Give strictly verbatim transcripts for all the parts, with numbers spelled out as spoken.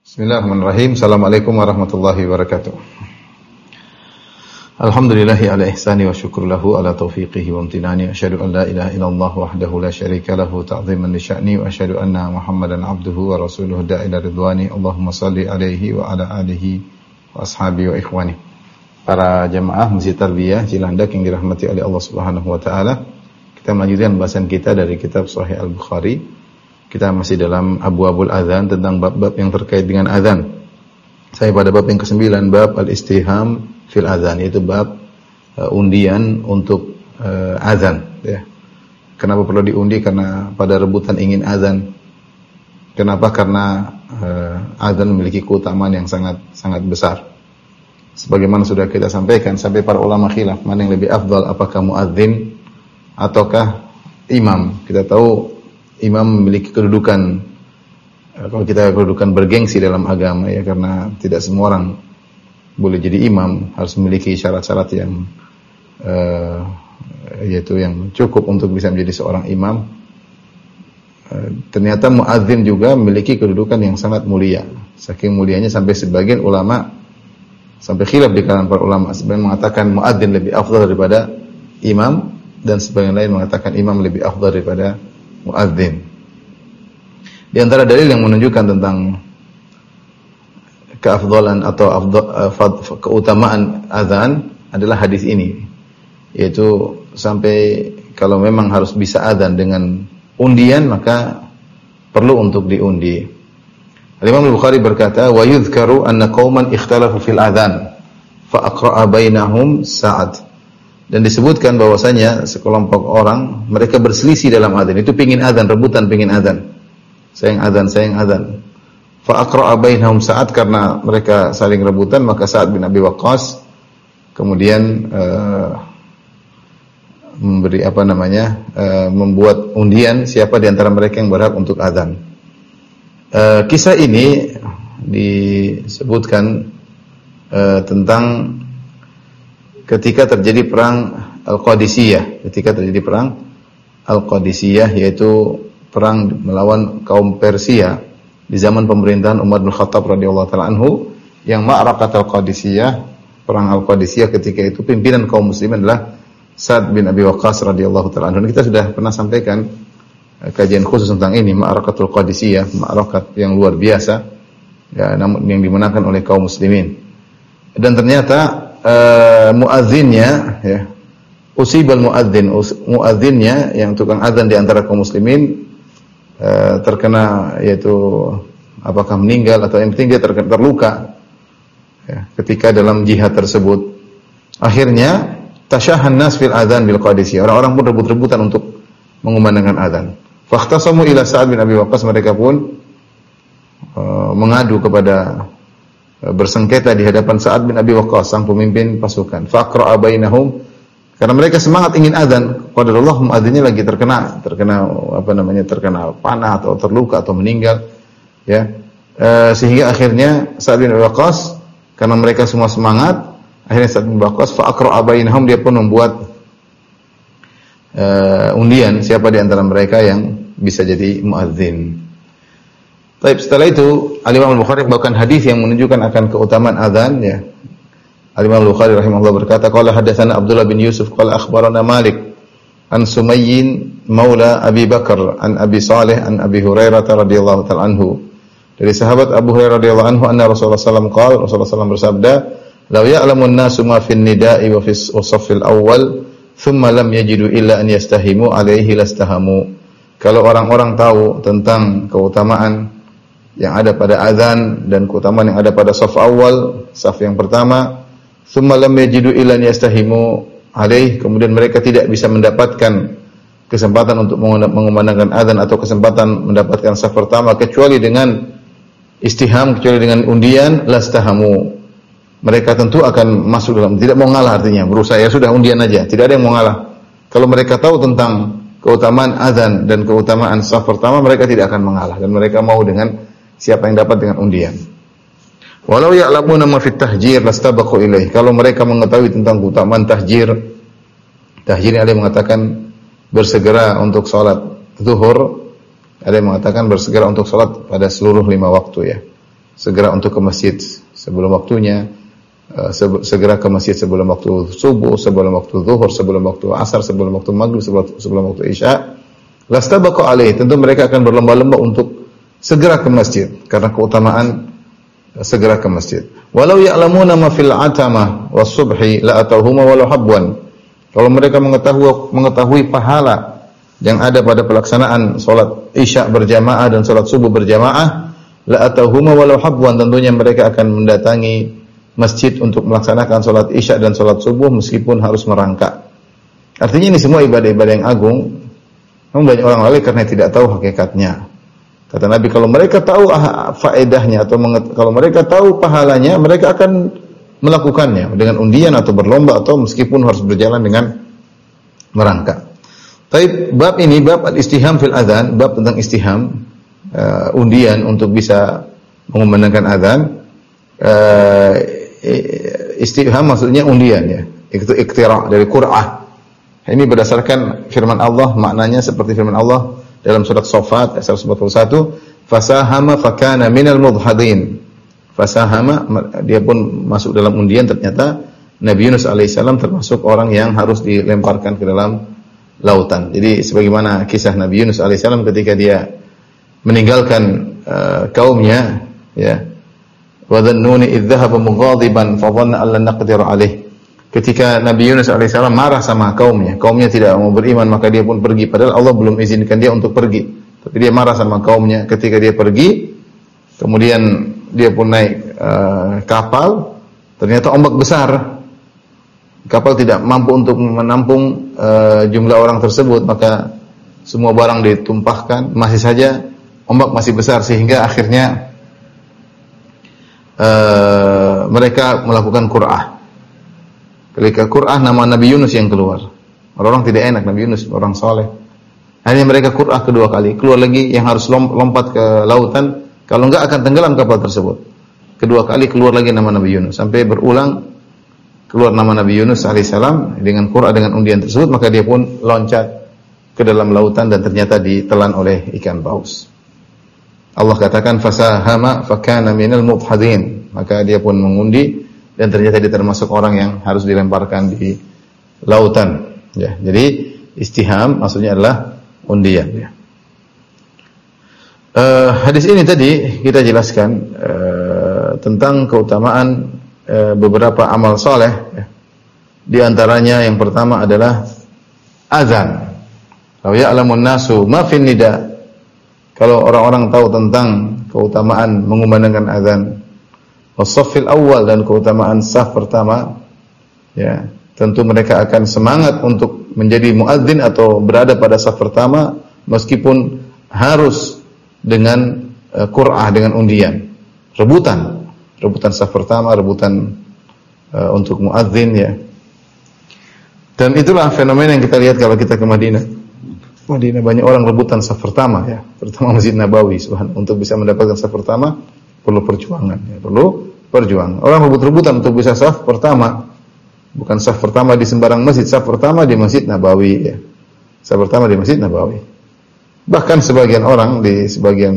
Bismillahirrahmanirrahim. Assalamualaikum warahmatullahi wabarakatuh. Alhamdulillahi ala ihsani wa syukur lahu ala taufiqihi wa amtinani. Asyhadu an la ilaha illallah wahdahu la syarika lahu ta'ziman li sya'ni wa asyhadu anna Muhammadan abduhu wa rasuluhu da'ila ridwani. Allahumma salli alaihi wa ala alihi wa ashabihi wa ikhwani. Para jamaah Masjid Tarbiyah Cilandak yang dirahmati oleh Allah Subhanahu wa taala. Kita melanjutkan bahasan kita dari kitab Sahih Al-Bukhari. Kita masih dalam abwabul adzan, tentang bab-bab yang terkait dengan adzan. Saya pada bab yang kesembilan, bab al-istiham fil adzan, yaitu bab uh, undian untuk uh, adzan. Ya. Kenapa perlu diundi? Karena pada rebutan ingin adzan. Kenapa? Karena uh, adzan memiliki keutamaan yang sangat sangat besar. Sebagaimana sudah kita sampaikan, sampai para ulama khilaf mana yang lebih afdal, apakah muadzin ataukah imam. Kita tahu imam memiliki kedudukan, kalau kita kedudukan bergengsi dalam agama, ya, karena tidak semua orang boleh jadi imam, harus memiliki syarat-syarat yang uh, yaitu yang cukup untuk bisa menjadi seorang imam. Uh, ternyata muadzin juga memiliki kedudukan yang sangat mulia. Saking mulianya sampai sebagian ulama, sampai khilaf di kalangan para ulama, sebagian mengatakan muadzin lebih afdal daripada imam, dan sebagian lain mengatakan imam lebih afdal daripada muadzin. Di antara dalil yang menunjukkan tentang keafdalan atau afdal, uh, keutamaan azan adalah hadis ini, yaitu sampai kalau memang harus bisa azan dengan undian, maka perlu untuk diundi. Al-Imam Al-Bukhari berkata, wa yudhkaru anna qauman ikhtalafu fil azan fa aqra'a bainahum Sa'ad. Dan disebutkan bahwasanya sekelompok orang mereka berselisih dalam azan. Itu pingin azan, rebutan pingin azan. Sayang azan, sayang azan. Fa aqra'a bainahum Sa'ad, karena mereka saling rebutan, maka Sa'ad bin Abi Waqqas kemudian uh, memberi apa namanya? Uh, membuat undian siapa di antara mereka yang berhak untuk azan. Uh, kisah ini disebutkan uh, tentang ketika terjadi perang Al-Qadisiyah, ketika terjadi perang Al-Qadisiyah, yaitu perang melawan kaum Persia di zaman pemerintahan Umar bin Khattab radhiyallahu taala anhu, yang Ma'raqat Al-Qadisiyah, perang Al-Qadisiyah ketika itu pimpinan kaum muslimin adalah Sa'ad bin Abi Waqqas radhiyallahu taala anhu. Kita sudah pernah sampaikan uh, kajian khusus tentang ini, Ma'raqatul Qadisiyah, ma'raqat yang luar biasa, ya, namun yang dimenangkan oleh kaum muslimin. Dan ternyata Uh, muadzinnya, ya, usibal muadzin, muadzinnya yang tukang azan di antara kaum muslimin uh, terkena, yaitu apakah meninggal atau yang penting dia terkena, terluka, ya, ketika dalam jihad tersebut. Akhirnya tasyahan nas fil adzan bil Qadisiyah, orang-orang pun rebut-rebutan untuk mengumandangkan azan. Fakhtasamu ila Sa'ad bin Abi Waqqas, mereka pun uh, mengadu kepada, bersengketa di hadapan Sa'ad bin Abi Waqqas, sang pemimpin pasukan. Faqra'a bainahum, karena mereka semangat ingin azan, qadarullah muadzinnya lagi terkena terkena apa namanya terkena panah atau terluka atau meninggal, ya. E, sehingga akhirnya Sa'ad bin Abi Waqqas, karena mereka semua semangat, akhirnya Sa'ad bin Abi Waqqas faqra'a bainahum, dia pun membuat e, undian siapa di antara mereka yang bisa jadi muadzin. Baik, setelah itu Al-Imam Al-Bukhari membawakan hadis yang menunjukkan akan keutamaan azan, ya. Al-Imam Al-Bukhari rahimahullah berkata, qala hadatsana Abdullah bin Yusuf qala akhbarana Malik an Sumayyin maula Abi Bakar an Abi Salih an Abi Hurairah radhiyallahu ta'ala anhu. Dari sahabat Abu Hurairah radhiyallahu anhu, anna Rasulullah sallallahu alaihi wasallam qala, Rasulullah sallallahu alaihi wasallam bersabda, law ya'lamun nasu ma fin nida'i wa fis saffil awwal thumma lam yajidu illa an yastahimu alaihi lastahamu. Kalau orang-orang tahu tentang keutamaan yang ada pada azan dan keutamaan yang ada pada saf awal, saf yang pertama, tsumma lam yajidu illa yastahimu alaih, kemudian mereka tidak bisa mendapatkan kesempatan untuk mengumandangkan azan atau kesempatan mendapatkan saf pertama kecuali dengan istiham, kecuali dengan undian, lastahamu. Mereka tentu akan masuk dalam, tidak mau ngalah, artinya berusaha, ya sudah undian aja, tidak ada yang mau ngalah. Kalau mereka tahu tentang keutamaan azan dan keutamaan saf pertama, mereka tidak akan mengalah dan mereka mau dengan siapa yang dapat dengan undian. Walau ya'lamuna ma fit tahjir lastabaqu ilaih. Kalau mereka mengetahui tentang keutamaan tahjir, tahjir ini ada yang mengatakan bersegera untuk salat zuhur, ada yang mengatakan bersegera untuk salat pada seluruh lima waktu, ya. segera untuk ke masjid sebelum waktunya, segera ke masjid sebelum waktu subuh, sebelum waktu zuhur, sebelum waktu asar, sebelum waktu maghrib, sebelum, sebelum waktu isya, lastabaqu alaih, tentu mereka akan berlomba-lomba untuk segera ke masjid karena keutamaan segera ke masjid. Walau ya'lamuna ma fil atama was subhi la atauhuma walau habwan. Kalau mereka mengetahui mengetahui pahala yang ada pada pelaksanaan salat isya berjamaah dan salat subuh berjamaah, la atauhuma walau habwan, tentunya mereka akan mendatangi masjid untuk melaksanakan salat isya dan salat subuh meskipun harus merangkak. Artinya ini semua ibadah-ibadah yang agung. Namun banyak orang lalai karena tidak tahu hakikatnya. Kata Nabi, kalau mereka tahu faedahnya atau kalau mereka tahu pahalanya, mereka akan melakukannya dengan undian atau berlomba atau meskipun harus berjalan dengan merangkak. Tapi bab ini bab al-istiham fil adzan, bab tentang istiham, uh, undian untuk bisa mengumandangkan adzan. Uh, Istiham maksudnya undian ya. Itu iktira dari qur'ah. Ini berdasarkan firman Allah, maknanya seperti firman Allah dalam surat Shafat ayat seratus empat puluh satu, fasahama fakana minal mudhadin. Fasahama, dia pun masuk dalam undian, ternyata Nabi Yunus alaihissalam termasuk orang yang harus dilemparkan ke dalam lautan. Jadi sebagaimana kisah Nabi Yunus alaihissalam ketika dia meninggalkan uh, kaumnya ya. Wa dhannuni idh dhahaba mughadiban fa dhanna an lan naqdir alaih. Ketika Nabi Yunus alaihissalam marah sama kaumnya, kaumnya tidak mau beriman, maka dia pun pergi padahal Allah belum izinkan dia untuk pergi. Tapi dia marah sama kaumnya. Ketika dia pergi, kemudian dia pun naik uh, kapal, ternyata ombak besar. Kapal tidak mampu untuk menampung uh, jumlah orang tersebut, maka semua barang ditumpahkan, masih saja ombak masih besar sehingga akhirnya Uh, mereka melakukan qur'ah. Ketika qur'ah, nama Nabi Yunus yang keluar. Orang-orang tidak enak, Nabi Yunus orang soleh. Akhirnya mereka qur'ah kedua kali. Keluar lagi yang harus lompat ke lautan. Kalau enggak akan tenggelam kapal tersebut. Kedua kali keluar lagi nama Nabi Yunus. Sampai berulang keluar nama Nabi Yunus alaihissalam dengan qur'ah, dengan undian tersebut. Maka dia pun loncat ke dalam lautan dan ternyata ditelan oleh ikan paus. Allah katakan fasahama fakana minal mudhadin, maka dia pun mengundi dan ternyata dia termasuk orang yang harus dilemparkan di lautan ya. Jadi istiham maksudnya adalah undian ya. Uh, hadis ini tadi kita jelaskan uh, tentang keutamaan uh, beberapa amal soleh ya. Di antaranya yang pertama adalah azan. Law ya'lamun nasu ma fin nida. Kalau orang-orang tahu tentang keutamaan mengumandangkan azan, was-saffil awal, dan keutamaan saf pertama, ya, tentu mereka akan semangat untuk menjadi muadzin atau berada pada saf pertama meskipun harus dengan uh, qur'ah, dengan undian. Rebutan, rebutan saf pertama, rebutan uh, untuk muadzin ya. Dan itulah fenomena yang kita lihat kalau kita ke Madinah. Madinah banyak orang rebutan saf pertama ya, terutama Masjid Nabawi. Subhanallah, untuk bisa mendapatkan saf pertama perlu perjuangan ya, perlu perjuangan. Orang rebut-rebutan untuk bisa saf pertama. Bukan saf pertama di sembarang masjid, saf pertama di Masjid Nabawi ya. Saf pertama di Masjid Nabawi. Bahkan sebagian orang di sebagian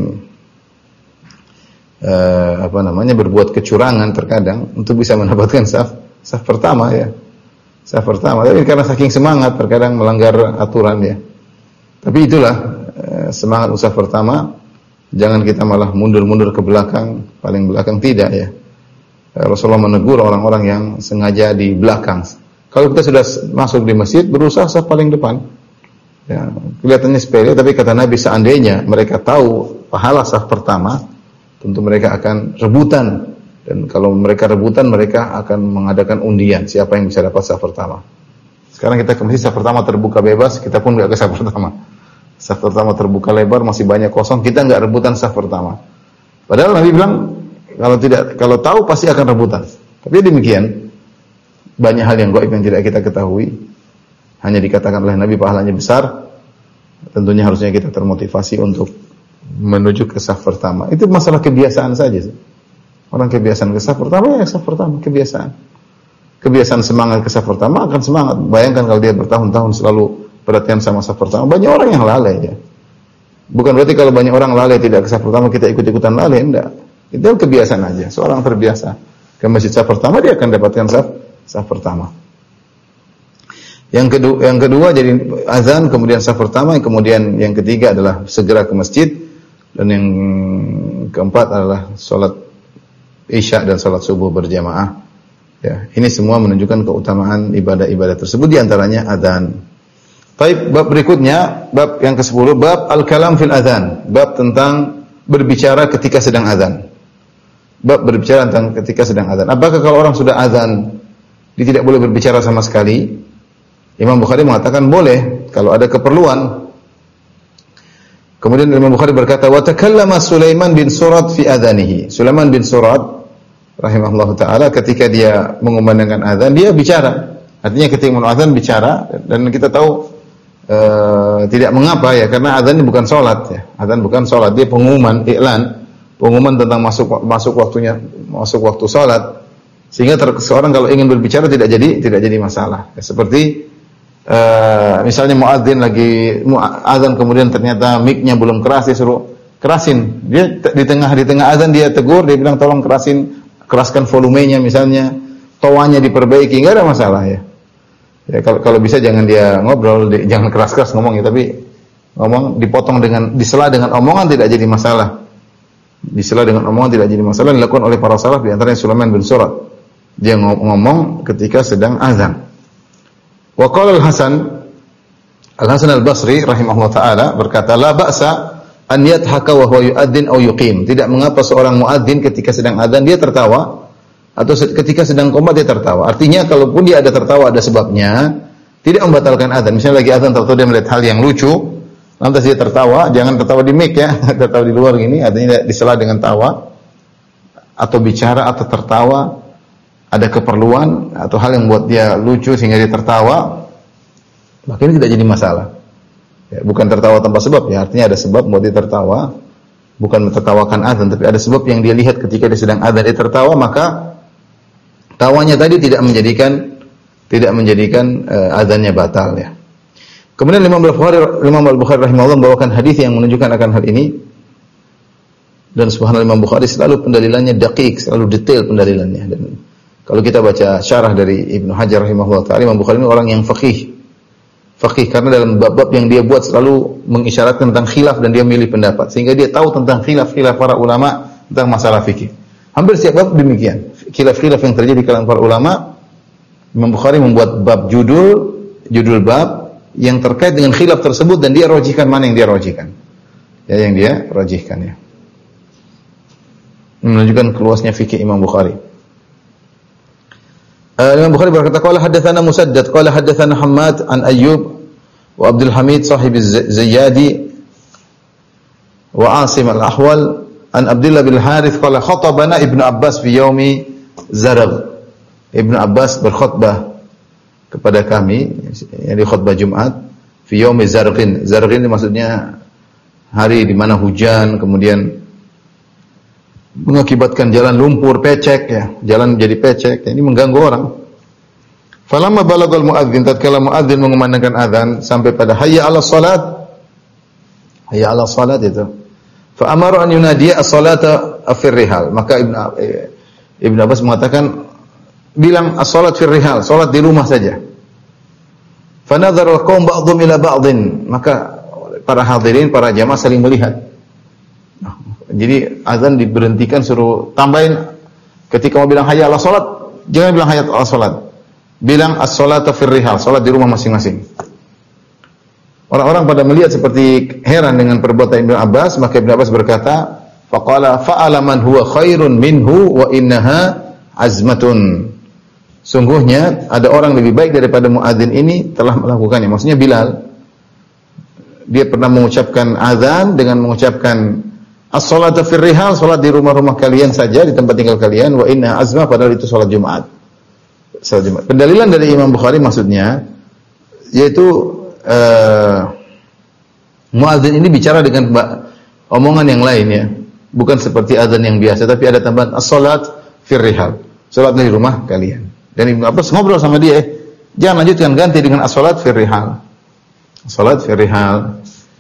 uh, apa namanya berbuat kecurangan terkadang untuk bisa mendapatkan saf saf pertama ya. Saf pertama, tapi karena saking semangat terkadang melanggar aturan ya. Tapi itulah eh, semangat usaha pertama. Jangan kita malah mundur-mundur ke belakang, paling belakang tidak ya. Eh, Rasulullah menegur orang-orang yang sengaja di belakang. Kalau kita sudah masuk di masjid, berusaha saf paling depan. Ya, kelihatannya sepele, tapi kata Nabi seandainya mereka tahu pahala saf pertama, tentu mereka akan rebutan. Dan kalau mereka rebutan, mereka akan mengadakan undian siapa yang bisa dapat saf pertama. Sekarang kita ke masjid, saf pertama terbuka bebas, kita pun enggak ke saf pertama. Saf pertama terbuka lebar, masih banyak kosong, kita enggak rebutan saf pertama. Padahal Nabi bilang kalau tidak, kalau tahu pasti akan rebutan. Tapi demikian, banyak hal yang gaib yang tidak kita ketahui. Hanya dikatakan oleh Nabi pahalanya besar. Tentunya harusnya kita termotivasi untuk menuju ke saf pertama. Itu masalah kebiasaan saja. Orang kebiasaan ke saf pertama ya saf pertama, kebiasaan. Kebiasaan semangat ke saf pertama akan semangat. Bayangkan kalau dia bertahun-tahun selalu perhatian sama saf pertama, banyak orang yang lalai ya. Bukan berarti kalau banyak orang lalai tidak ke saf pertama kita ikut-ikutan lalai, enggak. Itu kebiasaan aja. Seorang terbiasa ke masjid saf pertama, dia akan dapatkan saf saf pertama. Yang kedua, yang kedua jadi azan, kemudian saf pertama, yang kemudian yang ketiga adalah segera ke masjid, dan yang keempat adalah salat Isya dan salat subuh berjamaah. Ya, ini semua menunjukkan keutamaan ibadah-ibadah tersebut, di antaranya azan. Baik, bab berikutnya, bab yang kesepuluh, bab al-kalam fil azan, bab tentang berbicara ketika sedang azan. Bab berbicara tentang ketika sedang azan. Apakah kalau orang sudah azan dia tidak boleh berbicara sama sekali? Imam Bukhari mengatakan boleh kalau ada keperluan. Kemudian Imam Bukhari berkata, wa takallama Sulaiman bin Surad fi adanihi. Sulaiman bin Surad rahimahullahu taala ketika dia mengumandangkan azan, dia bicara. Artinya ketika mau azan bicara, dan kita tahu uh, tidak mengapa ya, karena azan ini bukan salat ya. Azan bukan salat, dia pengumuman, iklan, pengumuman tentang masuk masuk waktunya, masuk waktu salat. Sehingga seorang kalau ingin berbicara tidak jadi tidak jadi masalah. Ya, seperti Uh, misalnya muadzin lagi azan, kemudian ternyata mic-nya belum keras, dia suruh kerasin. Dia di tengah di tengah azan dia tegur, dia bilang tolong kerasin, keraskan volumenya misalnya, tawanya diperbaiki, enggak ada masalah ya. Ya kalau kalau bisa jangan dia ngobrol, di, jangan keras-keras ngomong ya, tapi ngomong dipotong dengan disela dengan omongan tidak jadi masalah. Disela dengan omongan tidak jadi masalah, dilakukan oleh para salaf, di antaranya Sulaiman bin Surad. Dia ngomong ketika sedang azan. Wa qala al-Hasan Al-Hasan Al-Basri rahimahullah taala berkata, la ba'sa an yadhaka wa huwa yu'adzin aw yuqim. Tidak mengapa seorang muadzin ketika sedang azan dia tertawa, atau ketika sedang qomat dia tertawa. Artinya kalaupun dia ada tertawa ada sebabnya, tidak membatalkan azan. Misalnya lagi azan tertawa, dia melihat hal yang lucu, lantas dia tertawa, jangan tertawa di mic ya, tertawa di luar gini, artinya disela dengan tawa atau bicara atau tertawa. Ada keperluan atau hal yang buat dia lucu sehingga dia tertawa, maka ini tidak jadi masalah. Ya, bukan tertawa tanpa sebab ya, artinya ada sebab buat dia tertawa, bukan mentertawakan azan, tapi ada sebab yang dia lihat ketika dia sedang azan dia tertawa, maka tawanya tadi tidak menjadikan tidak menjadikan uh, azannya batal ya. Kemudian Imam Al-Bukhari Imam Al-Bukhari rahimahullah membawakan hadis yang menunjukkan akan hal ini, dan subhanallah Imam Bukhari selalu pendalilannya daqiq, selalu detail pendalilannya. Dan kalau kita baca syarah dari Ibnu Hajar rahimahullah ta'ala, Imam Bukhari ini orang yang faqih. Faqih karena dalam bab-bab yang dia buat selalu mengisyaratkan tentang khilaf, dan dia milih pendapat sehingga dia tahu tentang khilaf-khilaf para ulama tentang masalah fikih. Hampir setiap bab demikian. Khilaf-khilaf yang terjadi di kalangan para ulama, Imam Bukhari membuat bab judul judul bab yang terkait dengan khilaf tersebut, dan dia rajihkan mana yang dia rajihkan. Ya, yang dia rajihkan ya. Menunjukkan keluasnya fikih Imam Bukhari. Imam Bukhari berkata, qala haddatsana Musaddad qala haddatsana Hammad an Ayyub wa Abdul Hamid sahib az-Zayyadi wa Asim al-Ahwal an Abdullah bin Harith qala khatabana Ibnu Abbas fi yaumi Zarq. Ibnu Abbas berkhutbah kepada kami, yakni khutbah Jumat, fi yaumi Zarqin. Zarqin maksudnya hari di mana hujan, kemudian mengakibatkan jalan lumpur, pecek ya, jalan menjadi pecek, ya, ini mengganggu orang. Falamma balagal muadzin, tatkala muadzin mengumandangkan azan sampai pada hayya 'alas salat, hayya 'alas salat itu, fa amara an yunadiya as-salata fir rihal, maka Ibnu Ibnu Abbas mengatakan bilang as-salat fir rihal, salat di rumah saja. Fa nadhara al-qaum ba'dhum ila ba'dhin, maka para hadirin, para jamaah saling melihat. Jadi azan diberhentikan, suruh tambahin ketika mau bilang hayya 'alas salat, jangan bilang hayya 'alas salat. Bilang as-salatu fir rihal, salat di rumah masing-masing. Orang-orang pada melihat seperti heran dengan perbuatan Ibnu Abbas, maka Ibnu Abbas berkata, faqala fa'ala man huwa khairun minhu wa innaha azmatun. Sungguhnya ada orang lebih baik daripada muadzin ini telah melakukannya. Maksudnya Bilal. Dia pernah mengucapkan azan dengan mengucapkan as-salatu fir rihal, salat di rumah-rumah kalian saja, di tempat tinggal kalian, wa inna azma, padahal itu salat Jumat. Salat Jumat. Pendalilan dari Imam Bukhari maksudnya yaitu uh, muadzin ini bicara dengan omongan yang lain ya. Bukan seperti azan yang biasa, tapi ada tambahan as-salat fir rihal. Salat di rumah kalian. Dan Ibnu Abbas ngobrol sama dia, eh, jangan lanjutkan, ganti dengan as-salat fir rihal. Salat fir rihal.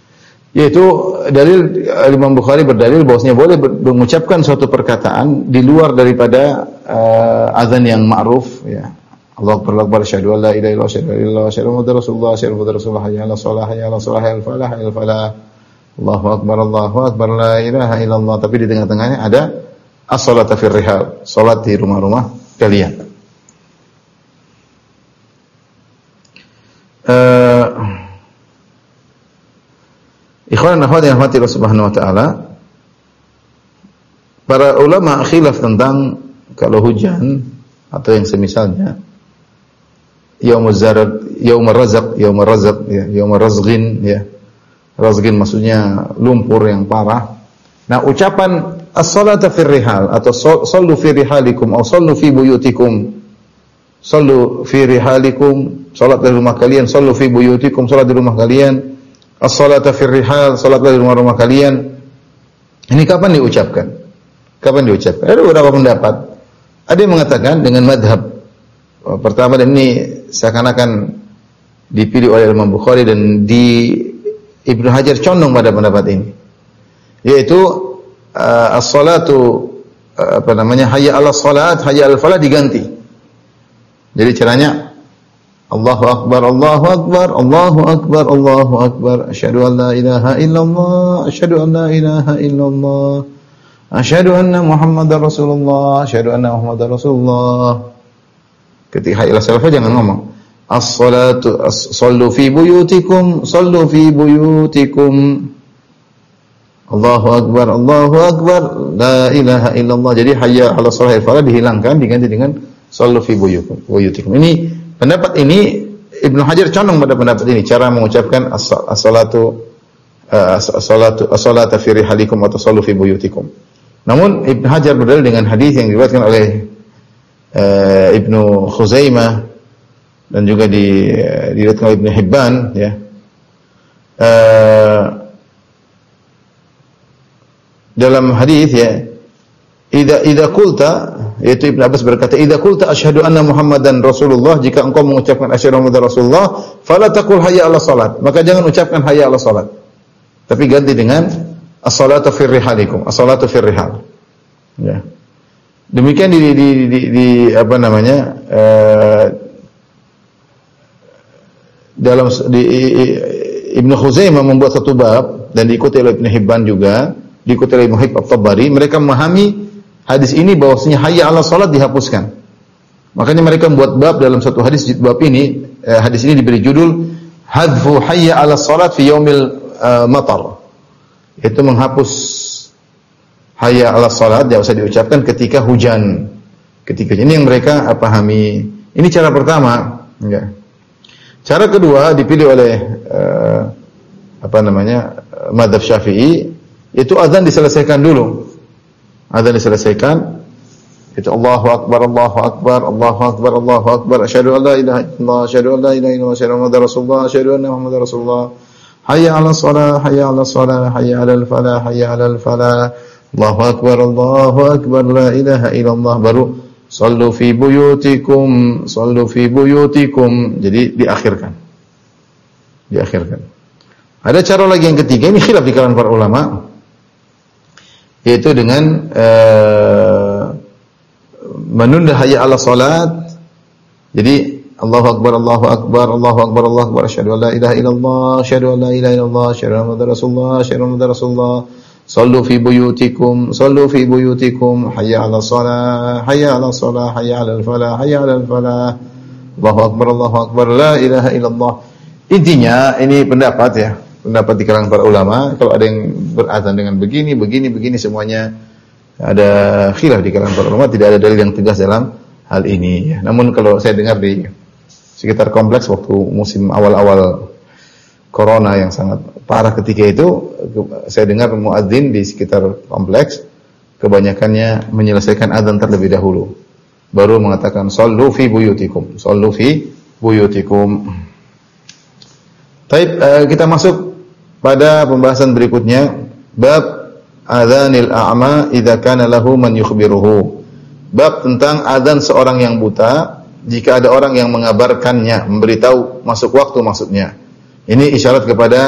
Yaitu dalil Imam Bukhari berdalil bahwasanya boleh mengucapkan suatu perkataan di luar daripada uh, azan yang ma'ruf ya. Allahu akbar, akbar, asyhadu an la ilaha illallah, asyhadu an la ilaha illallah, asyhadu anna rasulullah, asyhadu anna rasulullah, hayya 'alas shalah, hayya 'alas shalah, hayya 'alal falah, hayya 'alal falah. Allahu akbar, Allahu akbar, la ilaha illallah. Tapi di tengah-tengahnya ada as-salatu fir rihal, salat di rumah-rumah kalian. Uh, Ikhwan dan akhwat yang dirahmati Allah Subhanahu wa taala, para ulama khilaf tentang kalau hujan atau yang semisalnya yaumuz zarad, yaumur razaq, yaumur razaq ya, yaumur razghin ya. Razghin maksudnya lumpur yang parah. Nah, ucapan as-salatu fir rihal atau sallu fi rihalikum atau sallu fi buyutikum. Sallu fi rihalikum, salat di rumah kalian, sallu fi buyutikum, salat di rumah kalian. As-salatu fir rihal, salatlah di rumah-rumah kalian. Ini kapan diucapkan? Kapan diucapkan? Ada beberapa pendapat. Ada yang mengatakan dengan madhab. Pertama, dan ini seakan-akan dipilih oleh Imam Bukhari dan di Ibnu Hajar condong pada pendapat ini. Yaitu uh, as-salatu uh, apa namanya? Hayya 'alas salat, hayya 'alal falah diganti. Jadi caranya Allahu akbar, Allahu akbar, Allahu akbar, Allahu akbar. Asyhadu an la ilaha illallah, asyhadu an la ilaha illallah. Asyhadu anna Muhammadar Rasulullah, asyhadu anna Muhammadar Rasulullah. Ketika hayya 'alas salat jangan ngomong as-salatu as-sallu fi buyutikum, sallu fi buyutikum. Allahu akbar, Allahu akbar, la ilaha illallah. Jadi hayya 'alas salat dihilangkan diganti dengan sallu fi buyutikum. Ini pendapat ini Ibnu Hajar condong pada pendapat ini, cara mengucapkan as-salatu as-salatu as-salatu fi rihalikum atau sallu fi buyutikum. Namun Ibnu Hajar berdalil dengan hadis yang diriwayatkan oleh uh, Ibnu Khuzaimah dan juga di diriwayatkan oleh Ibnu Hibban ya. Uh, dalam hadis ya, idza idza qulta, yaitu Ibnu Abbas berkata, idza qulta asyhadu anna Muhammadan Rasulullah, jika engkau mengucapkan asyhadu anna Muhammadan Rasulullah, fala taqul hayya 'alas salat, maka jangan ucapkan hayya 'alas salat. Tapi ganti dengan as-salatu fir rihalikum, as-salatu fir rihal. Ya. Demikian di di di, di, di apa namanya? Uh, dalam di Ibnu Khuzaimah membuat satu bab dan diikuti oleh Ibnu Hibban juga, diikuti oleh Muhib At-Tabari, mereka memahami hadis ini bahwasanya hayya 'alas salat dihapuskan. Makanya mereka membuat bab dalam satu hadis, bab ini eh, hadis ini diberi judul hadfu hayya 'alas salat fi yaumil uh, matar. Itu menghapus hayya 'alas salat yang usah diucapkan ketika hujan. Ketika ini yang mereka uh, pahami. Ini cara pertama, ya. Cara kedua dipilih oleh uh, apa namanya? Uh, mazhab Syafi'i, itu azan diselesaikan dulu. Azan diselesaikan, itu Allahu akbar, Allahu akbar, Allahu akbar, Allahu akbar, asyhadu an la ilaha illallah, asyhadu an la ilaha illallah, asyhadu anna Rasulullah, asyhadu anna Muhammadar Rasulullah. Hayya 'alas shalah, hayya 'alas shalah, hayya 'alal falah, hayya 'alal falah. Allahu akbar, Allahu akbar, la ilaha illallah. Baru sallu fi buyutikum, sallu fi buyutikum. Jadi diakhirkan. Diakhirkan. Ada cara lagi yang ketiga, ini khilaf di kalangan para ulama, yaitu dengan uh, menunda hayya 'alas salat. Jadi Allahu akbar, Allahu akbar, Allahu akbar, Allahu akbar, asyhadu an la ilaha illallah, asyhadu an la ilaha illallah, asyhadu anna Muhammadar Rasulullah, asyhadu anna Muhammadar Rasulullah. Sallu fi buyutikum, sallu fi buyutikum, hayya 'alas salah, hayya 'alas salah, hayya 'alal falah, hayya 'alal falah. Allahu akbar, Allahu akbar, la ilaha illallah. Intinya ini pendapat ya, pendapat di kalangan para ulama. Kalau ada yang berazan dengan begini, begini, begini, semuanya ada khilaf di kalangan para ulama, tidak ada dalil yang tegas dalam hal ini ya. Namun kalau saya dengar di sekitar kompleks waktu musim awal-awal corona yang sangat parah ketika itu, saya dengar muadzin di sekitar kompleks kebanyakannya menyelesaikan azan terlebih dahulu, baru mengatakan sallu fi buyutikum, sallu fi buyutikum. Baik, uh, kita masuk pada pembahasan berikutnya, bab adzanil a'ma idza kana lahu man yukhbiruhu. Bab tentang azan seorang yang buta jika ada orang yang mengabarkannya, memberitahu masuk waktu maksudnya. Ini isyarat kepada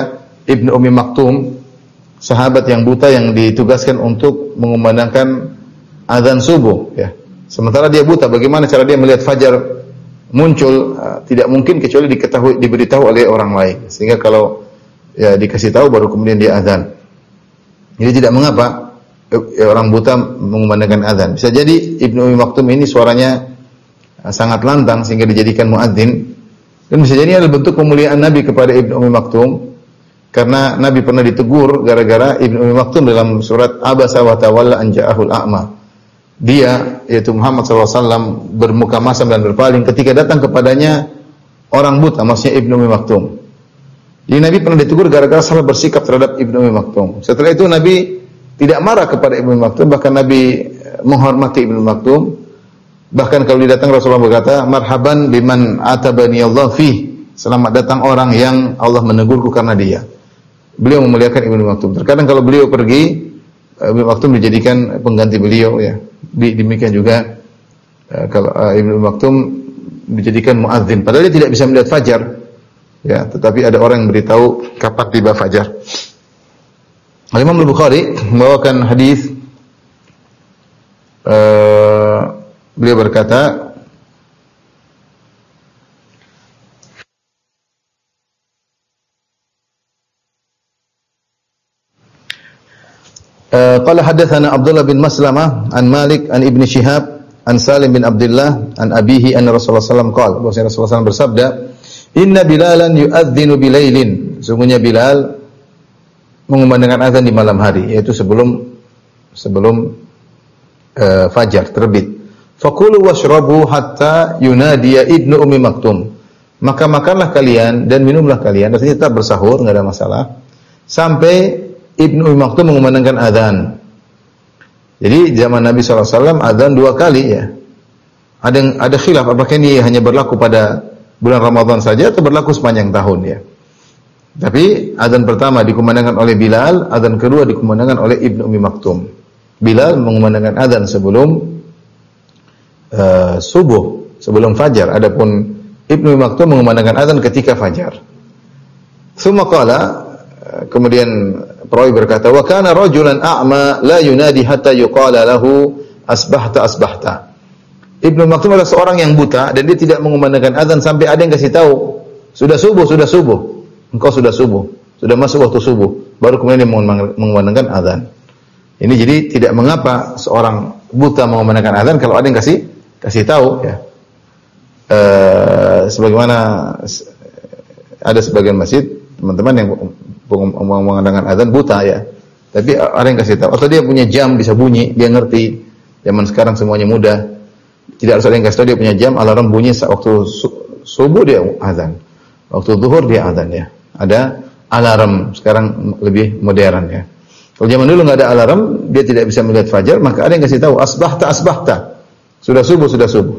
Ibnu Ummi Maktum, sahabat yang buta yang ditugaskan untuk mengumandangkan azan subuh ya. Sementara dia buta, bagaimana cara dia melihat fajar muncul? Uh, tidak mungkin kecuali diketahui, diberitahu oleh orang lain. Sehingga kalau ya dikasih tahu baru kemudian dia azan. Jadi tidak mengapa ya, orang buta mengumandangkan azan. Bisa jadi Ibnu Ummi Maktum ini suaranya uh, sangat lantang sehingga dijadikan muadzin. Dan bisa jadi adalah bentuk pemuliaan Nabi kepada Ibnu Ummi Maktum. Karena Nabi pernah ditegur gara-gara Ibnu Ummi Maktum dalam surat Abasa wa Tawalla an ja'ahul a'ma. Dia, yaitu Muhammad sallallahu alaihi wasallam, bermuka masam dan berpaling ketika datang kepadanya orang buta, maksudnya Ibnu Ummi Maktum. Jadi Nabi pernah ditegur gara-gara salah bersikap terhadap Ibnu Ummi Maktum. Setelah itu Nabi tidak marah kepada Ibnu Ummi Maktum, bahkan Nabi menghormati Ibnu Ummi Maktum. Bahkan kalau dia datang Rasulullah berkata, "Marhaban biman atabani Allah fi." Selamat datang orang yang Allah menegurku karena dia. Beliau memuliakan Ibnu Maktum. Terkadang kalau beliau pergi, Ibnu Maktum dijadikan pengganti beliau ya. Demikian juga uh, kalau uh, Ibnu Maktum dijadikan muadzin. Padahal dia tidak bisa melihat fajar. Ya, tetapi ada orang yang beritahu kapan tiba fajar. Imam Al-Bukhari membawakan hadis uh, beliau berkata, قال حدثنا عبد الله بن مسلمة عن مالك عن ابن شهاب عن سالم بن عبد الله عن أبيه أن رسول الله صلى الله عليه وسلم قال, bahwasanya Rasulullah shallallahu alaihi wasallam bersabda, Inna Bilalan yu'adzinu bilailin, sungguhnya Bilal mengumandangkan azan di malam hari, yaitu sebelum sebelum uh, fajar terbit. Fakulu washrabu hatta yunadiya Ibnu Ummi Maktum, maka makanlah kalian dan minumlah kalian, artinya tetap bersahur, enggak ada masalah, sampai Ibnu Ummi Maktum mengumandangkan azan. Jadi zaman Nabi shallallahu alaihi wasallam azan dua kali ya. Ada yang, ada khilaf apakah ini hanya berlaku pada bulan Ramadan saja atau berlaku sepanjang tahun ya. Tapi azan pertama dikumandangkan oleh Bilal, azan kedua dikumandangkan oleh Ibnu Ummi Maktum. Bilal mengumandangkan azan sebelum uh, subuh, sebelum fajar. Adapun Ibnu Ummi Maktum mengumandangkan azan ketika fajar. Tsumma qala, kemudian perawi berkata, wa kana rajulan a'ma la yunadi hatta yuqala lahu asbahta asbahta. Ibnu Maktum adalah seorang yang buta dan dia tidak mengumandangkan azan sampai ada yang kasih tahu, sudah subuh, sudah subuh. Engkau sudah subuh, sudah masuk waktu subuh. Baru kemudian dia mengumandangkan azan. Ini jadi tidak mengapa seorang buta mengumandangkan azan kalau ada yang kasih kasih tahu ya. E, sebagaimana ada sebagian masjid teman-teman yang mengumandangkan azan buta ya. Tapi ada yang kasih tahu, atau dia punya jam bisa bunyi, dia ngerti. Zaman sekarang semuanya mudah. Tidak harus ada yang kasih tahu, dia punya jam, alarm bunyi waktu subuh dia azan. Waktu zuhur dia azan ya. Ada alarm, sekarang lebih modern ya. Kalau zaman dulu enggak ada alarm, dia tidak bisa melihat fajar, maka ada yang kasih tahu, asbahta asbahta. Sudah subuh, sudah subuh.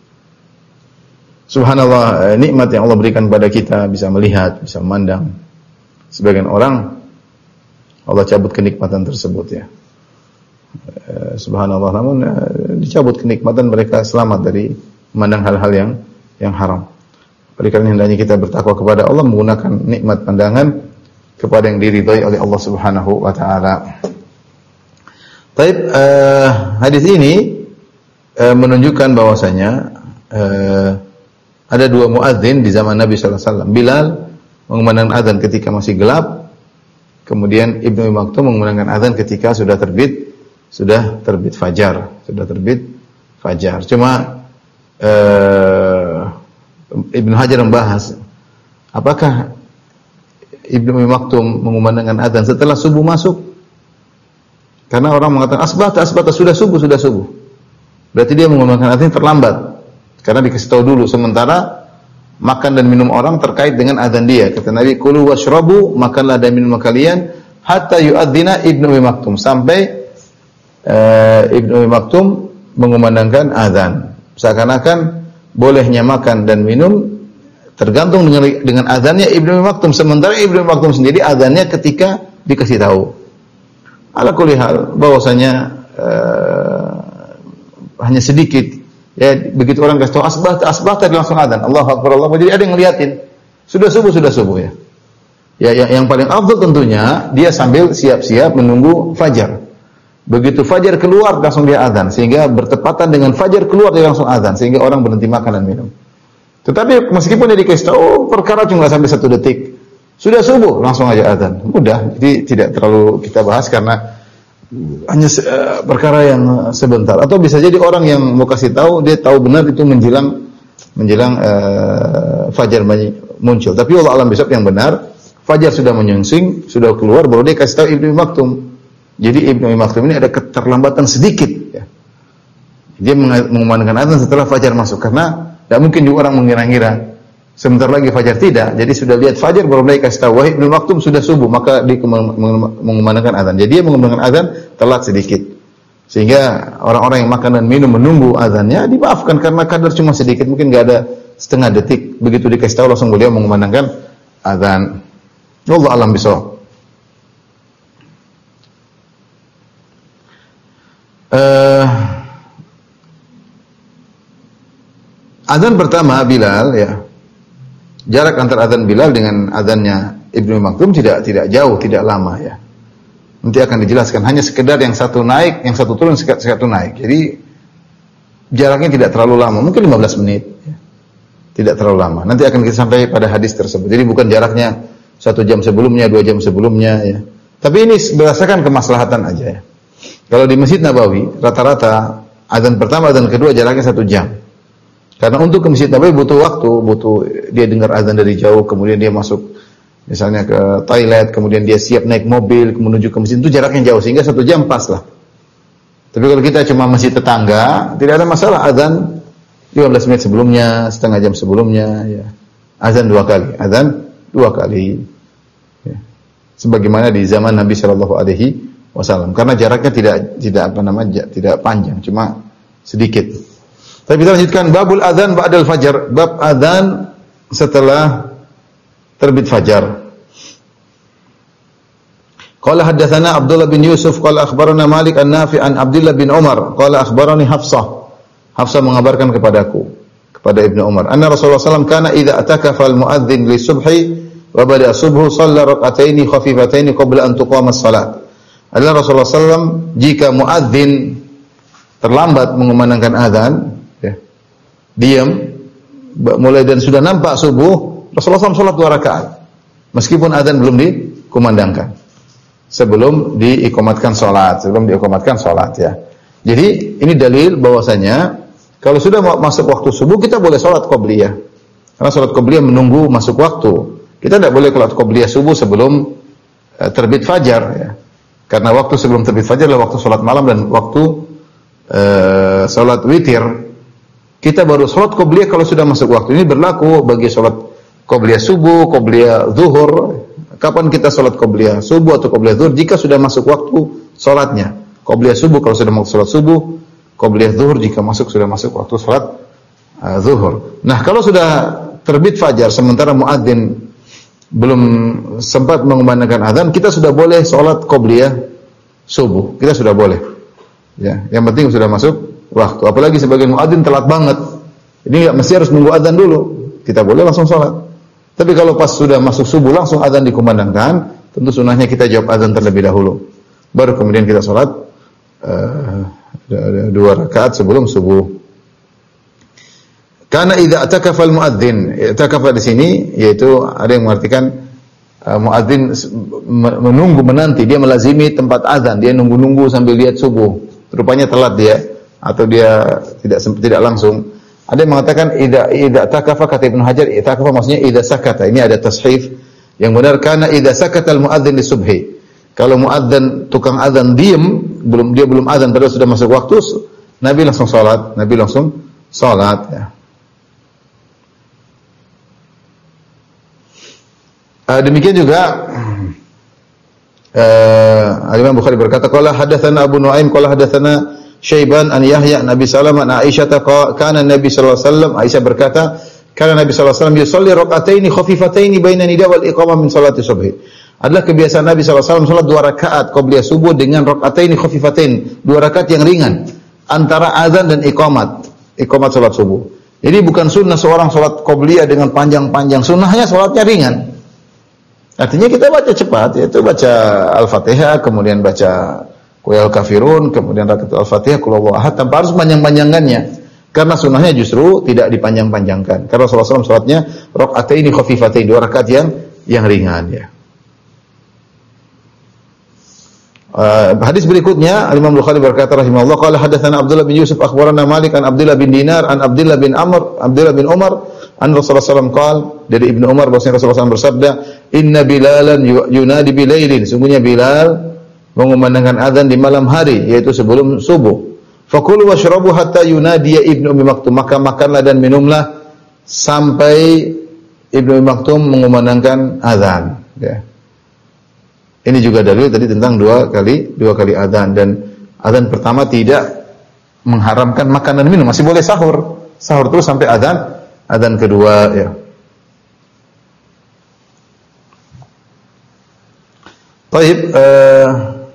Subhanallah, nikmat yang Allah berikan kepada kita, bisa melihat, bisa memandang. Sebagian orang Allah cabut kenikmatan tersebut ya. Subhanallah, namun dicabut kenikmatan, mereka selamat dari memandang hal-hal yang yang haram. Oleh karena hendaknya kita bertakwa kepada Allah, menggunakan nikmat pandangan kepada yang diridhai oleh Allah Subhanahu wa taala. Taib, uh, hadis ini uh, menunjukkan bahwasanya uh, ada dua muadzin di zaman Nabi sallallahu alaihi wasallam. Bilal mengumandangkan azan ketika masih gelap, kemudian Ibnu Ummi Maktum mengumandangkan azan ketika sudah terbit sudah terbit fajar, sudah terbit fajar. Cuma uh, Ibnu Hajar membahas apakah Ibnu Ummi Maktum mengumandangkan azan setelah subuh masuk? Karena orang mengatakan asbahta asbahta, sudah subuh, sudah subuh. Berarti dia mengumandangkan azan terlambat. Karena dikasih tahu dulu, sementara makan dan minum orang terkait dengan azan dia. Kata Nabi, kulu washrabu, makanlah dan minum kalian hatta yu'adzina Ibnu Ummi Maktum, sampai uh, Ibnu Ummi Maktum mengumandangkan azan. Seakan-akan bolehnya makan dan minum tergantung dengan dengan azannya Ibnu Ummi Maktum, sementara Ibnu Ummi Maktum sendiri azannya ketika dikasih tahu. Ala kulli hal, bahwasanya uh, hanya sedikit. Ya, begitu orang kasih tahu asbahta asbahta, langsung azan. Allahu akbar, Allahu akbar. Jadi ada yang ngeliatin. Sudah subuh, sudah subuh ya. Ya, yang, yang paling afdal tentunya dia sambil siap-siap menunggu fajar. Begitu fajar keluar langsung dia azan, sehingga bertepatan dengan fajar keluar dia langsung azan, sehingga orang berhenti makan dan minum. Tetapi meskipun dia dikasih tahu oh, perkara cuma sampai satu detik, sudah subuh langsung aja azan, mudah. Jadi tidak terlalu kita bahas karena hanya uh, perkara yang sebentar. Atau bisa jadi orang yang mau kasih tahu dia tahu benar itu menjelang menjelang uh, fajar muncul. Tapi Allah alam besok yang benar, fajar sudah menyingsing, sudah keluar, baru dia kasih tahu Ibnu Maktum. Jadi Ibnu Maktum ini ada keterlambatan sedikit. Ya. Dia mengumandangkan azan setelah fajar masuk, karena tidak mungkin juga orang mengira-ngira sebentar lagi fajar, tidak. Jadi sudah lihat fajar, baru dia kasih tahu, wahai Ibnu Maktum sudah subuh, maka dia mengumandangkan azan. Jadi dia mengumandangkan azan telat sedikit. Sehingga orang-orang yang makan dan minum menunggu azannya dimaafkan karena kadar cuma sedikit, mungkin nggak ada setengah detik. Begitu dikasih tahu langsung beliau mengumandangkan azan. Allah alam bisawab. Uh, azan pertama Bilal, ya. Jarak antara azan Bilal dengan azannya Ibnu Maktum tidak tidak jauh, tidak lama, ya. Nanti akan dijelaskan, hanya sekedar yang satu naik, yang satu turun, satu naik. Jadi jaraknya tidak terlalu lama, mungkin lima belas menit. Ya. Tidak terlalu lama. Nanti akan kita sampai pada hadis tersebut. Jadi bukan jaraknya satu jam sebelumnya, dua jam sebelumnya, ya. Tapi ini berdasarkan kemaslahatan aja, ya. Kalau di Masjid Nabawi, rata-rata azan pertama, azan kedua jaraknya satu jam. Karena untuk ke Masjid Nabawi butuh waktu, butuh dia dengar azan dari jauh, kemudian dia masuk misalnya ke toilet, kemudian dia siap naik mobil menuju ke masjid, itu jaraknya jauh, sehingga satu jam pas lah. Tapi kalau kita cuma masjid tetangga, tidak ada masalah azan lima belas menit sebelumnya, setengah jam sebelumnya, ya. Azan dua kali, azan dua kali. Ya. Sebagaimana di zaman Nabi Shallallahu Alaihi Wasallam, karena jaraknya tidak tidak apa namanya tidak panjang, cuma sedikit. Tapi kita lanjutkan babul azan ba'dal fajar, bab azan setelah terbit fajar. Qala haddatsana Abdullah bin Yusuf qala akhbarana Malik an-Nafi' an Abdullah bin Umar qala akhbarani Hafsah. Hafsah mengabarkan kepadaku kepada Ibnu Umar, anna Rasulullah sallallahu alaihi wasallam kana idza atakafa al-muadzin li subhi wa bada subhu shalla rak'ataini khafifataini qabla an tuqama as-salat. Adalah Rasulullah sallallahu alaihi wasallam jika muadzin terlambat mengumandangkan azan, ya, diam mulai dan sudah nampak subuh, Rasulullah shallallahu alaihi wasallam sholat dua rakaat, meskipun azan belum dikumandangkan, sebelum diikomatkan sholat, sebelum diikomatkan sholat, ya. Jadi ini dalil bahwasanya kalau sudah masuk waktu subuh kita boleh sholat qobliyah, karena sholat qobliyah menunggu masuk waktu. Kita tidak boleh sholat qobliyah subuh sebelum uh, terbit fajar, ya. Karena waktu sebelum terbit fajar adalah waktu sholat malam dan waktu uh, sholat witir. Kita baru sholat qobliyah kalau sudah masuk waktu. Ini berlaku bagi sholat qobliyah subuh, qobliyah zuhur. Kapan kita sholat qobliyah subuh atau qobliyah zuhur? Jika sudah masuk waktu sholatnya. Qobliyah subuh kalau sudah masuk sholat subuh, qobliyah zuhur jika masuk sudah masuk waktu sholat uh, zuhur. Nah, kalau sudah terbit fajar sementara muadzin belum sempat mengumandangkan azan, kita sudah boleh sholat qobliyah subuh. Kita sudah boleh. Ya, yang penting sudah masuk waktu. Apalagi sebagian muadzin telat banget. Ini enggak mesti harus nunggu azan dulu. Kita boleh langsung sholat. Tapi kalau pas sudah masuk subuh langsung azan dikumandangkan, tentu sunnahnya kita jawab azan terlebih dahulu. Baru kemudian kita sholat uh, dua rakaat sebelum subuh. Karena idza atakafa al-muadzin, atakafa di sini yaitu ada yang mengartikan uh, muadzin menunggu menanti, dia melazimi tempat azan, dia nunggu-nunggu sambil lihat subuh. Rupanya telat dia atau dia tidak tidak langsung. Ada yang mengatakan idza idza atakafa, kata Ibnu Hajar, itakafa maksudnya idza sakata. Ini ada tashif yang benar, karena idza sakata al-muadzin li subhi. Kalau muadzin tukang azan diam, belum dia belum azan padahal sudah masuk waktu, Nabi langsung salat, Nabi langsung salat, ya. Uh, demikian juga uh, Imam Bukhari berkata, qala hadatsana Abu Nuaim qala hadatsana Syaiban an Yahya Nabi sallallahu alaihi wasallam Aisyah kana Nabi sallallahu alaihi wasallam, Aisyah berkata, kana Nabi sallallahu alaihi wasallam yusalli rak'ataini khafifataini baina nida wal iqamah min salati subhi. Adalah kebiasaan Nabi sallallahu alaihi wasallam salat dua rakaat qobliyah subuh dengan rak'ataini khafifatain, dua rakaat yang ringan antara azan dan iqamat, iqamat salat subuh. Jadi bukan sunnah seorang salat qobliyah dengan panjang-panjang, sunnahnya salatnya ringan. Artinya kita baca cepat, yaitu baca Al-Fatihah, kemudian baca Qul ya kafirun, kemudian rakaat Al-Fatihah, Qul huwallahu ahad, tanpa harus panjang-panjangkannya. Karena sunnahnya justru tidak dipanjang-panjangkan. Karena Rasulullah shallallahu alaihi wasallam sholatnya rakaataini khafifatain, dua rakaat yang yang ringan ya. Uh, hadis berikutnya Imam Bukhari berkata rahimahullah qala hadatsana Abdullah bin Yusuf akhbarana Malik an Abdullah bin Dinar an Abdullah bin Amr Abdullah bin Umar an Rasulullah sallallahu alaihi wasallam qaal dari Ibnu Umar bahwasanya Rasulullah sallallahu alaihi wasallam bersabda inna bilalan yunadi bilailin, sungguhnya Bilal mengumandangkan azan di malam hari yaitu sebelum subuh. Fakulu washrabu hatta yunadiya Ibnu Ummi Maktum, maka makanlah dan minumlah sampai Ibnu Ummi Maktum mengumandangkan azan ya. Ini juga dalil tadi tentang dua kali dua kali adzan, dan adzan pertama tidak mengharamkan makan dan minum, masih boleh sahur. Sahur terus sampai adzan adzan kedua ya. Baik, uh,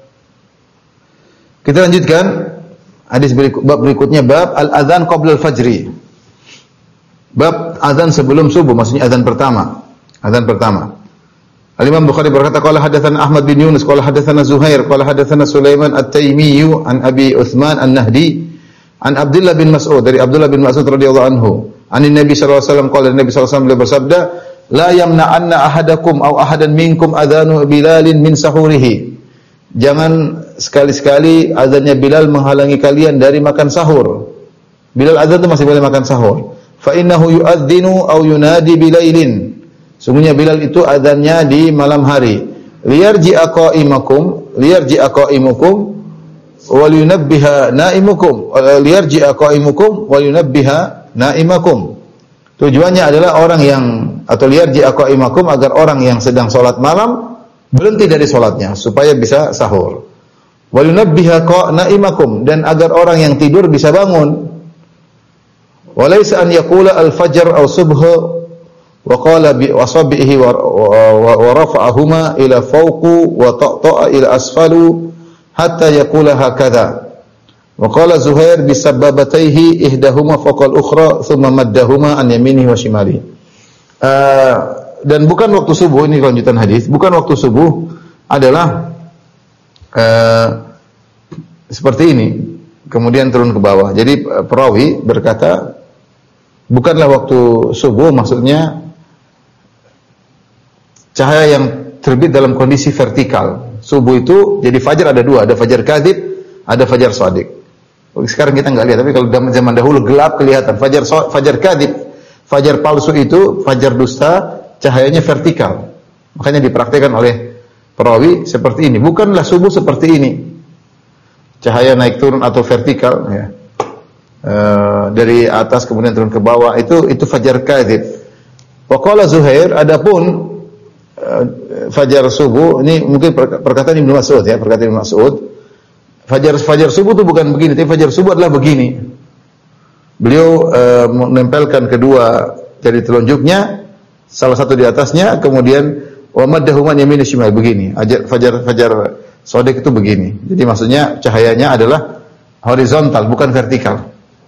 kita lanjutkan hadis berikut, bab berikutnya bab al-adzan qabla al-fajri. Bab adzan sebelum subuh, maksudnya adzan pertama. Adzan pertama. Al-Imam Bukhari berkata qala hadatsana Ahmad bin Yunus qala hadatsana Zuhair qala hadatsana Sulaiman At-Taimi an Abi Utsman An-Nahdi an Abdullah bin Mas'ud, dari Abdullah bin Mas'ud radhiyallahu anhu, anin Nabi sallallahu alaihi wasallam qala Nabi sallallahu alaihi wasallam bersabda la yamna'anna ahadakum aw ahadan minkum adhanu Bilalin min sahurihi. Jangan sekali-sekali azannya Bilal menghalangi kalian dari makan sahur. Bilal azan itu masih boleh makan sahur. Fa innahu yu'adzinu aw yunadi bilailin. Sungguhnya Bilal itu azannya di malam hari. Liyarji'a qa'imakum, liyarji'a qa'imukum wal yunabbiha na'imukum. Liyarji'a qa'imukum wal yunabbiha na'imakum. Tujuannya adalah orang yang atau liyarji'a qa'imakum, agar orang yang sedang salat malam berhenti dari salatnya supaya bisa sahur. Wal yunabbiha na'imakum, dan agar orang yang tidur bisa bangun. Walaysa an yaqula al-fajr aw subh wa qala bi wasabihi wa, wa, wa rafa'ahuma ila fawqu wa taqta'a ila asfalu hatta yaqula hakadha. Wa qala Zuhair bi sabbabatayhi ihdahuma fawqa al-ukhra thumma maddahuma an yaminihi wa shimalihi. Uh, dan bukan waktu subuh, ini lanjutan hadis, bukan waktu subuh adalah uh, seperti ini kemudian turun ke bawah. Jadi perawi berkata bukanlah waktu subuh, maksudnya cahaya yang terbit dalam kondisi vertikal. Subuh itu, jadi fajar ada dua, ada fajar kadzib, ada fajar shadiq. Sekarang kita enggak lihat, tapi kalau zaman dahulu gelap kelihatan. Fajar fajar kadzib, fajar palsu itu, fajar dusta, cahayanya vertikal. Makanya dipraktikkan oleh perawi seperti ini. Bukanlah subuh seperti ini, cahaya naik turun atau vertikal ya. E, dari atas kemudian turun ke bawah, itu itu fajar kadzib. Wa qala Zuhair, adapun fajar subuh, ini mungkin perkataan Ibnu Mas'ud ya, perkataan Ibnu Mas'ud. Fajar fajar subuh itu bukan begini, tapi fajar subuh adalah begini. Beliau e, menempelkan kedua jari telunjuknya, salah satu di atasnya, kemudian wa maddahuma yamin shimal, begini. Fajar fajar shadiq itu begini. Jadi maksudnya cahayanya adalah horizontal, bukan vertikal.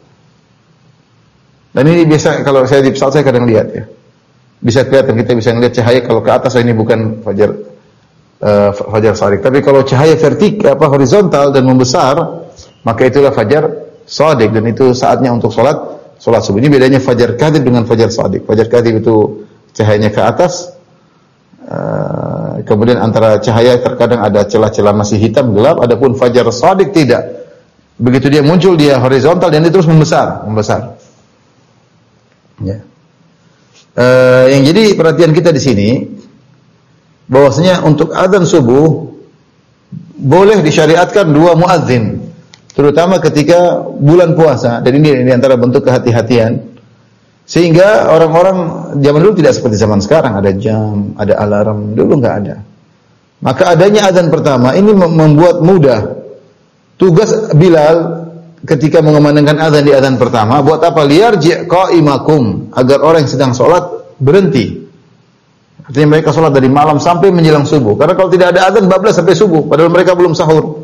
Dan ini biasa kalau saya di pesawat saya kadang lihat ya. Bisa kelihatan, kita bisa melihat cahaya kalau ke atas, ini bukan fajar uh, fajar shadiq. Tapi kalau cahaya vertikal apa horizontal dan membesar, maka itulah fajar shadiq, dan itu saatnya untuk salat salat subuh. Ini bedanya fajar kadzib dengan fajar shadiq. Fajar kadzib itu cahayanya ke atas, uh, kemudian antara cahaya terkadang ada celah-celah masih hitam gelap. Adapun fajar shadiq tidak. Begitu dia muncul, dia horizontal dan dia terus membesar, membesar. Ya. Uh, yang jadi perhatian kita di sini bahwasanya untuk azan subuh boleh disyariatkan dua muadzin, terutama ketika bulan puasa, dan ini di antara bentuk kehati-hatian, sehingga orang-orang zaman dulu tidak seperti zaman sekarang, ada jam, ada alarm, dulu enggak ada. Maka adanya azan pertama ini membuat mudah tugas Bilal ketika mengumandangkan azan di azan pertama. Buat apa? Liyarji' qa'imakum, agar orang yang sedang sholat berhenti. Artinya mereka sholat dari malam sampai menjelang subuh. Karena kalau tidak ada azan bablas sampai subuh, padahal mereka belum sahur.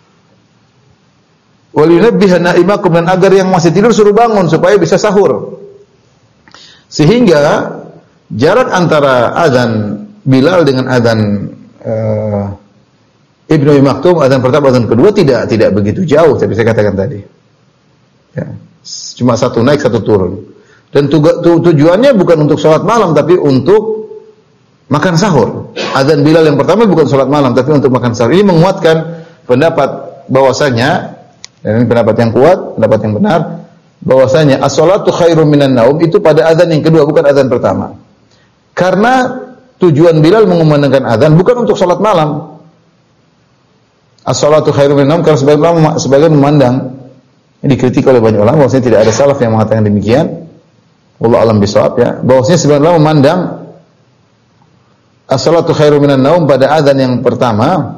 Wal yunabbiha na'imakum, dan agar yang masih tidur suruh bangun supaya bisa sahur. Sehingga jarak antara azan Bilal dengan adzan uh, Ibnu Umi Maktum, adzan pertama, adzan kedua tidak tidak begitu jauh, tapi saya katakan tadi. Ya, cuma satu naik, satu turun. Dan tuga, tu, tujuannya bukan untuk sholat malam, tapi untuk makan sahur. Adzan Bilal yang pertama bukan sholat malam, tapi untuk makan sahur. Ini menguatkan pendapat bahwasanya, dan ini pendapat yang kuat, pendapat yang benar, bahwasanya as-sholatu khairum minan naum itu pada adzan yang kedua, bukan adzan pertama. Karena tujuan Bilal mengumandangkan adzan bukan untuk sholat malam. As-sholatu khairum minan naum, karena sebagian sebagian memandang, ini dikritik oleh banyak ulama, bahwasanya tidak ada salaf yang mengatakan demikian. Wallahu a'lam bishawab, ya. Bahwasanya sebagian ulama memandang as-sholatu khairum minan naum pada adzan yang pertama,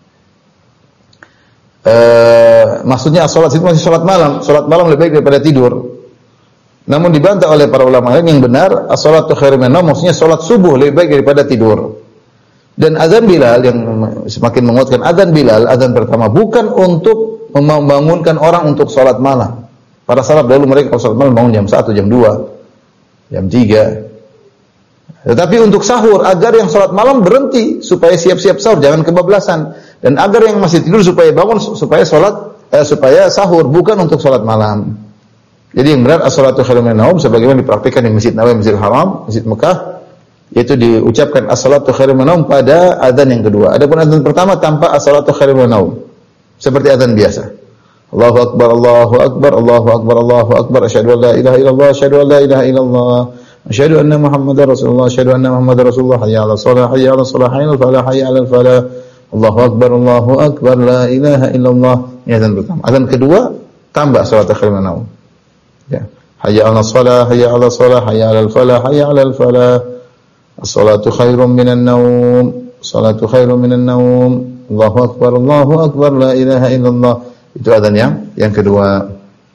Uh, maksudnya as-salat itu masih salat malam. Salat malam lebih baik daripada tidur. Namun dibantah oleh para ulama lain, yang benar as-salatu khairum minan naum maksudnya salat subuh lebih baik daripada tidur. Dan azan Bilal yang semakin menguatkan, azan Bilal, azan pertama bukan untuk membangunkan orang untuk salat malam. Para salaf dahulu mereka kalau salat malam bangun jam satu, jam dua, jam tiga. Tetapi untuk sahur, agar yang salat malam berhenti supaya siap-siap sahur, jangan kebablasan. Dan agar yang masih tidur supaya bangun, supaya salat, eh, supaya sahur, bukan untuk salat malam. Jadi yang benar as-salatu khairum minan naum sebagaimana dipraktikkan di Masjid Nabawi, Masjidil Haram, Masjid Mekah, yaitu diucapkan as-salatu khairum minan naum pada adzan yang kedua. Adapun adzan pertama tanpa as-salatu khairum minan naum, seperti adzan biasa. Allahu akbar, Allahu akbar, Allahu akbar, Allahu akbar, asyhadu an la ilaha illallah, asyhadu an la ilaha illallah, asyhadu anna Muhammadar Rasulullah, asyhadu anna Muhammadar Rasulullah, hayya 'alas shalah, hayya 'alas shalah, hayya 'alal falah, hayya 'alal falah. Allahu akbar, Allahu akbar, la ilaha illallah. Ini adzan pertama. Adzan kedua tambah salat khairum minan naum. Ya. Hayya 'alas shalah, hayya 'alas shalah, hayya 'alal falah, hayya 'alal falah. As-salatu khairum minan naum, salatu khairum minan naum. Allahu akbar, Allahu akbar, la ilaha illallah. Itu adzan yang yang kedua.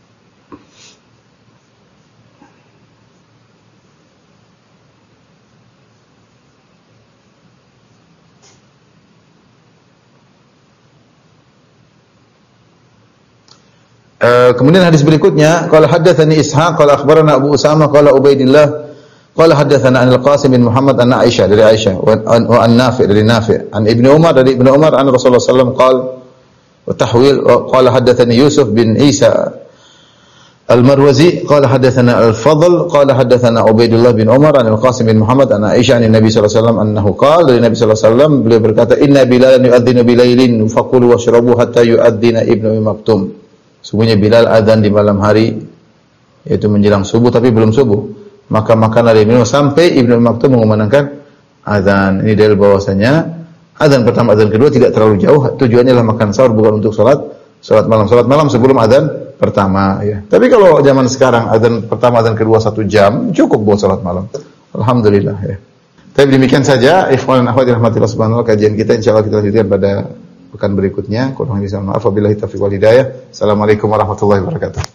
Uh, kemudian hadis berikutnya, qala haddatsani Ishaq qala akhbarana Abu Usama qala Ubaidillah qala haddatsana Al-Qasim bin Muhammad an Aisyah dari Aisyah wa an Nafi' dari Nafi' an Ibnu Umar dari Ibnu Umar an Rasulullah sallallahu alaihi wasallam qala wa tahwil qala haddatsani Yusuf bin Isa Al-Marwazi qala haddatsana Al-Fadl qala haddatsana Ubaidillah bin Umar an Al-Qasim bin Muhammad an Aisyah an Nabi sallallahu alaihi wasallam annahu qala, dari Nabi sallallahu alaihi wasallam beliau berkata, inna Bilalan yu'adzinu bilailin faqulu washrabu hatta yu'adzina Ibnu Maktum. Sungguhnya Bilal adzan di malam hari, yaitu menjelang subuh tapi belum subuh. Maka makanlah dan minum sampai Ibnu Maktum mengumandangkan adzan. Ini dalil bahwasanya adzan pertama, adzan kedua tidak terlalu jauh. Tujuannya adalah makan sahur, bukan untuk salat salat malam. Salat malam sebelum adzan pertama, ya. Tapi kalau zaman sekarang adzan pertama, adzan kedua satu jam cukup buat salat malam. Alhamdulillah, ya. Tapi demikian saja ikhwan dan akhwat rahmatillah subhanahu wa kajian kita, insyaallah kita lanjutkan pada pekan berikutnya. Kurang lebih mohon maaf, wabillahi taufiq wal hidayah. Assalamualaikum warahmatullahi wabarakatuh.